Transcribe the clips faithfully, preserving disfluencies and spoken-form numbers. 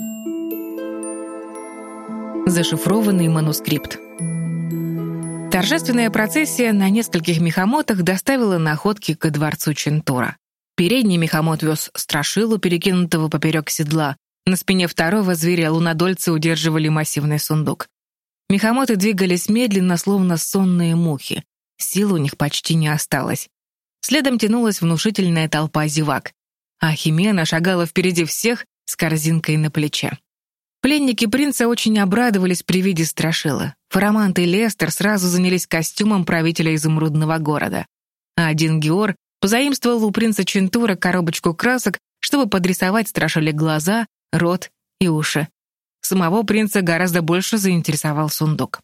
Зашифрованный манускрипт. Торжественная процессия на нескольких мехамотах доставила находки ко дворцу Чентура. Передний мехамот вез страшилу, перекинутого поперек седла. На спине второго зверя лунодольцы удерживали массивный сундук. Мехамоты двигались медленно, словно сонные мухи. Сил у них почти не осталось. Следом тянулась внушительная толпа зевак, а Химена шагала впереди всех с корзинкой на плече. Пленники принца очень обрадовались при виде страшила. Фарамант и Лестер сразу занялись костюмом правителя изумрудного города. А один Геор позаимствовал у принца Чентура коробочку красок, чтобы подрисовать страшиле глаза, рот и уши. Самого принца гораздо больше заинтересовал сундук.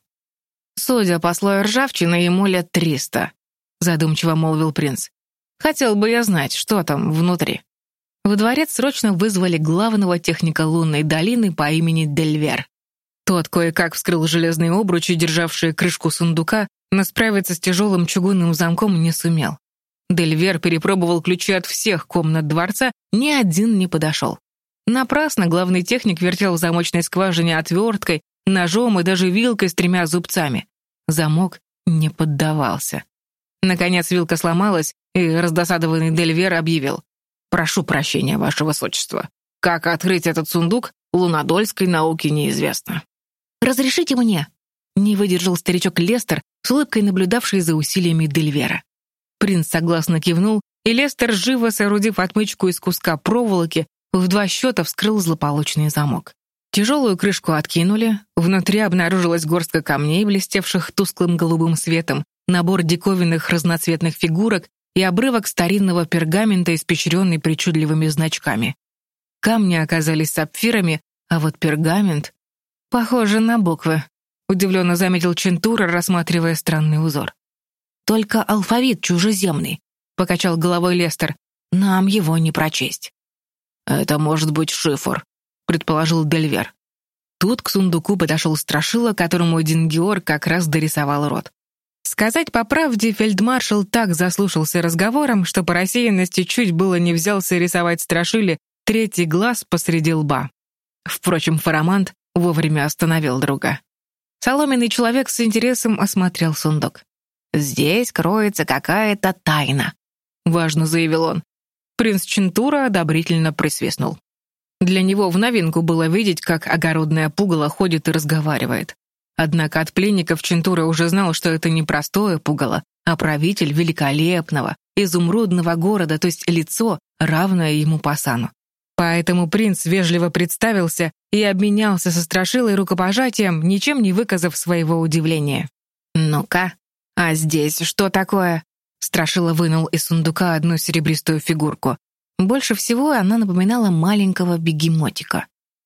«Судя по слою ржавчины, ему лет триста», — задумчиво молвил принц. «Хотел бы я знать, что там внутри». Во дворец срочно вызвали главного техника лунной долины по имени Дельвер. Тот кое-как вскрыл железные обручи, державшие крышку сундука, но справиться с тяжелым чугунным замком не сумел. Дельвер перепробовал ключи от всех комнат дворца, ни один не подошел. Напрасно главный техник вертел в замочной скважине отверткой, ножом и даже вилкой с тремя зубцами. Замок не поддавался. Наконец вилка сломалась, и раздосадованный Дельвер объявил: «Прошу прощения, ваше высочество. Как открыть этот сундук, лунодольской науке неизвестно». «Разрешите мне?» — не выдержал старичок Лестер, с улыбкой наблюдавший за усилиями Дельвера. Принц согласно кивнул, и Лестер, живо соорудив отмычку из куска проволоки, в два счета вскрыл злополучный замок. Тяжелую крышку откинули, внутри обнаружилась горстка камней, блестевших тусклым голубым светом, набор диковинных разноцветных фигурок и обрывок старинного пергамента, испещренный причудливыми значками. Камни оказались сапфирами, а вот пергамент похоже на буквы, удивленно заметил Чентура, рассматривая странный узор. «Только алфавит чужеземный», — покачал головой Лестер. «Нам его не прочесть». «Это может быть шифр», — предположил Дельвер. Тут к сундуку подошел страшила, которому один Геор как раз дорисовал рот. Сказать по правде, фельдмаршал так заслушался разговором, что по рассеянности чуть было не взялся рисовать страшиле третий глаз посреди лба. Впрочем, Фарамант вовремя остановил друга. Соломенный человек с интересом осмотрел сундук. «Здесь кроется какая-то тайна», — важно заявил он. Принц Чентура одобрительно присвистнул. Для него в новинку было видеть, как огородное пугало ходит и разговаривает. Однако от пленников Чентура уже знал, что это не простое пугало, а правитель великолепного, изумрудного города, то есть лицо, равное ему по сану. Поэтому принц вежливо представился и обменялся со страшилой рукопожатием, ничем не выказав своего удивления. «Ну-ка, а здесь что такое?» Страшила вынул из сундука одну серебристую фигурку. Больше всего она напоминала маленького бегемотика.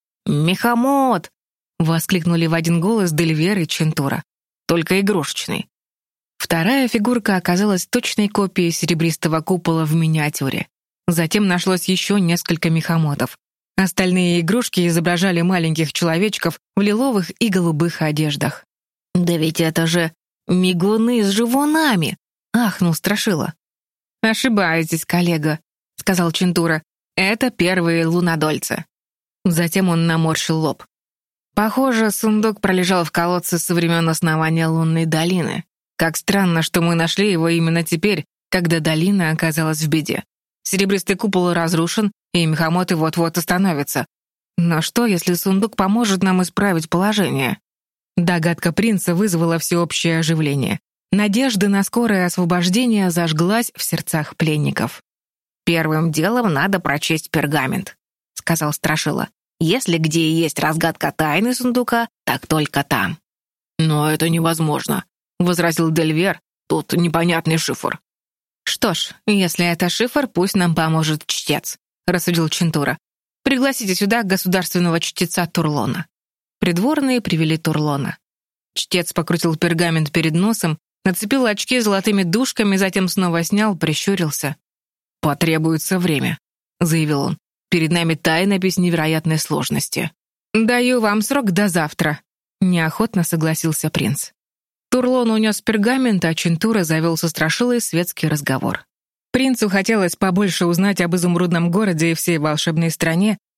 «Мехамот!» — воскликнули в один голос Дельвер и Чентура. «Только игрушечный». Вторая фигурка оказалась точной копией серебристого купола в миниатюре. Затем нашлось еще несколько мехамотов. Остальные игрушки изображали маленьких человечков в лиловых и голубых одеждах. «Да ведь это же мигуны с живунами!» — ахнул Страшила. «Ошибаетесь, коллега», — сказал Чентура. «Это первые лунодольцы». Затем он наморщил лоб. «Похоже, сундук пролежал в колодце со времен основания лунной долины. Как странно, что мы нашли его именно теперь, когда долина оказалась в беде. Серебристый купол разрушен, и мехамоты вот-вот остановятся. Но что, если сундук поможет нам исправить положение?» Догадка принца вызвала всеобщее оживление. Надежда на скорое освобождение зажглась в сердцах пленников. «Первым делом надо прочесть пергамент», — сказал Страшила. «Если где и есть разгадка тайны сундука, так только там». «Но это невозможно», — возразил Дельвер. «Тут непонятный шифр». «Что ж, если это шифр, пусть нам поможет чтец», — рассудил Чентура. «Пригласите сюда государственного чтеца Турлона». Придворные привели Турлона. Чтец покрутил пергамент перед носом, нацепил очки с золотыми дужками, затем снова снял, прищурился. «Потребуется время», — заявил он. «Перед нами тайнопись невероятной сложности». «Даю вам срок до завтра», — неохотно согласился принц. Турлон унес пергамент, а Чентура завел со Страшилой светский разговор. Принцу хотелось побольше узнать об изумрудном городе и всей волшебной стране,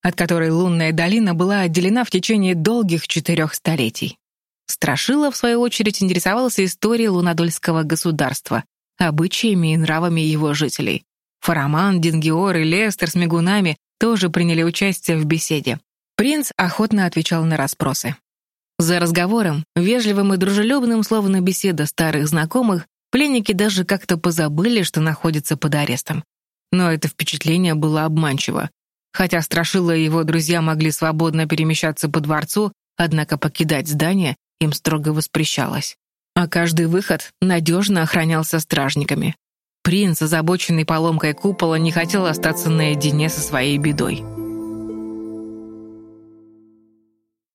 от которой лунная долина была отделена в течение долгих четырех столетий. Страшила, в свою очередь, интересовался историей Лунадольского государства, обычаями и нравами его жителей. Фараман, Дингиор и Лестер с мигунами тоже приняли участие в беседе. Принц охотно отвечал на расспросы. За разговором, вежливым и дружелюбным, словно беседа старых знакомых, пленники даже как-то позабыли, что находятся под арестом. Но это впечатление было обманчиво. Хотя Страшила и его друзья могли свободно перемещаться по дворцу, однако покидать здание им строго воспрещалось. А каждый выход надежно охранялся стражниками. Принц, озабоченный поломкой купола, не хотел остаться наедине со своей бедой.